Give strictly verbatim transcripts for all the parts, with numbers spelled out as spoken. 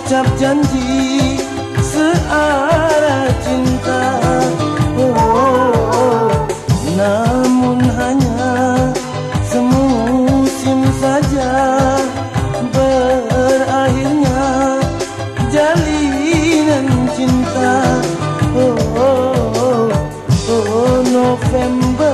ucap janji searah cinta, oh, oh, oh. Namun hanya semusim saja berakhirnya jalinan cinta, oh, oh, oh, oh November.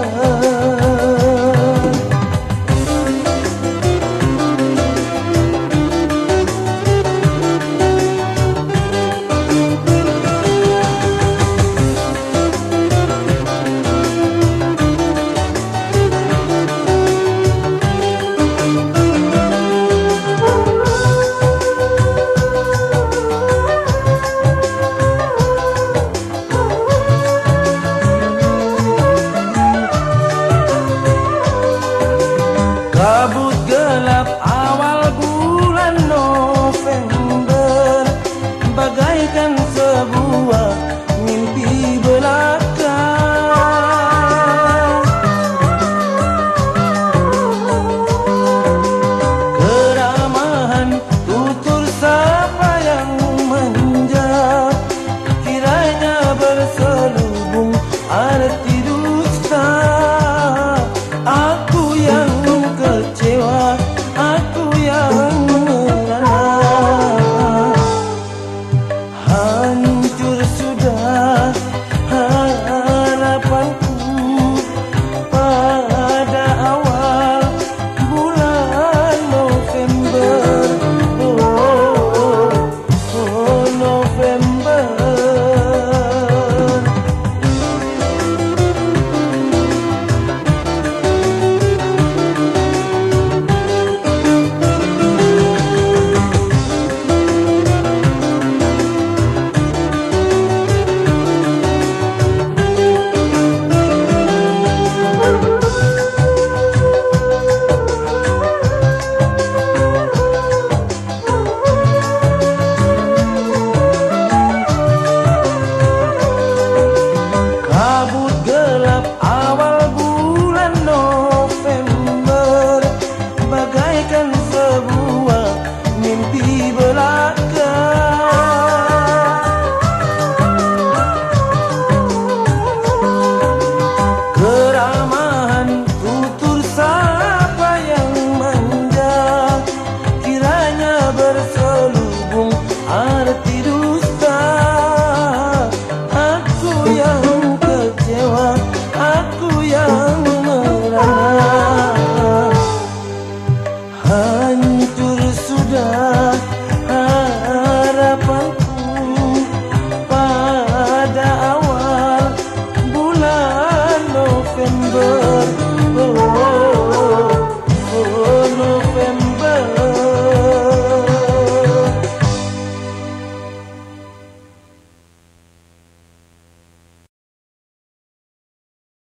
Kabut gelap awal bulan November bagaikan sebuah mimpi belaka. Keramahan tutur sapa yang manja kiranya berselubung arti dusta. Aku yang kecewa, aku yang merana, hancur sudah harapanku pada awal bulan November, oh, oh, oh November. Awal bulan November bagaikan sebuah mimpi belaka.